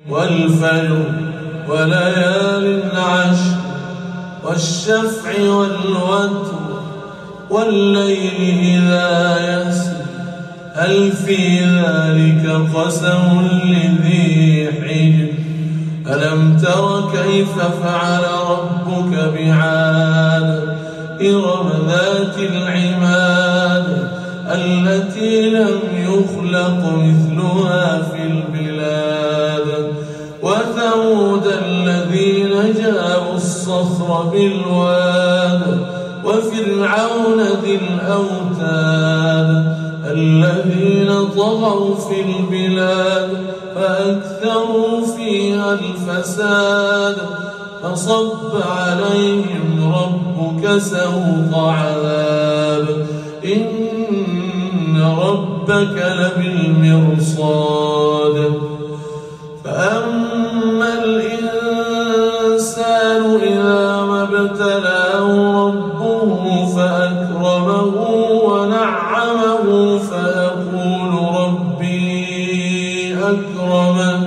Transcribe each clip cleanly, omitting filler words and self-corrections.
والفجر وليال عشر والشفع والوتر والليل إذا يسر هل في ذلك قسم لذي حجر ألم تر كيف فعل ربك بعاد إرم ذات العماد التي لم يخلق مثلها في البلاد وثمود الذين جابوا الصخر بالواد وفرعون ذي الأوتاد الذين طغوا في البلاد فأكثروا فيها الفساد فصب عليهم ربك سوط عذاب إن ربك لبالمرصاد فأما الإنسان إذا ما ابتلاه ربه فأكرمه ونعمه فيقول ربي أكرمن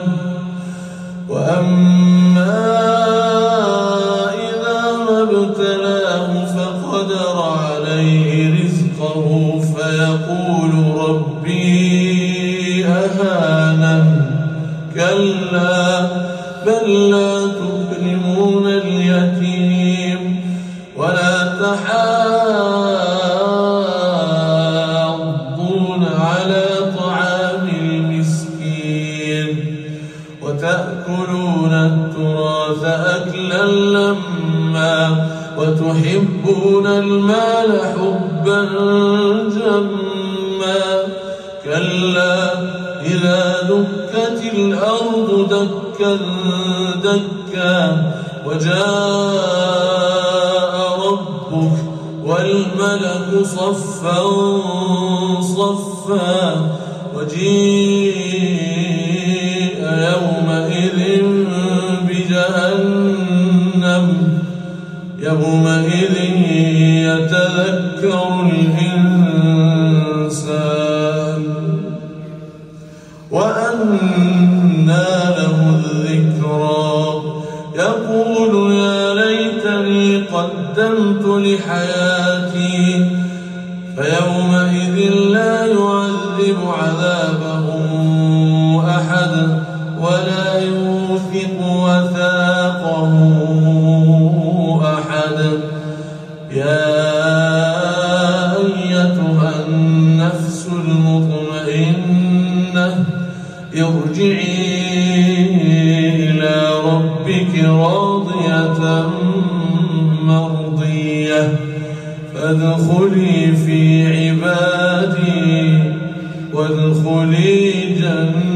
وأما إذا ما ابتلاه فقدر عليه رزقه فيقول ربي أهانن كلا بل لا تكرمون اليتيم ولا تحاضون على طعام المسكين وتأكلون التراث أكلا لما وتحبون المال حبا جما كلا إذا دكت الأرض دكا دكا وجاء ربك والملك صفا صفا وجيء يومئذ بجهنم يومئذ يتذكر الإنسان وأنى له الذكرى يقول يا ليتني قدمت لحياتي فيومئذ لا يعذب عذابه أحد ولا يوثق وثاقه أحد يا أيتها النفس المطمئنة ارجعي إلى ربك راضية مرضية فادخلي في عبادي وادخلي جنتي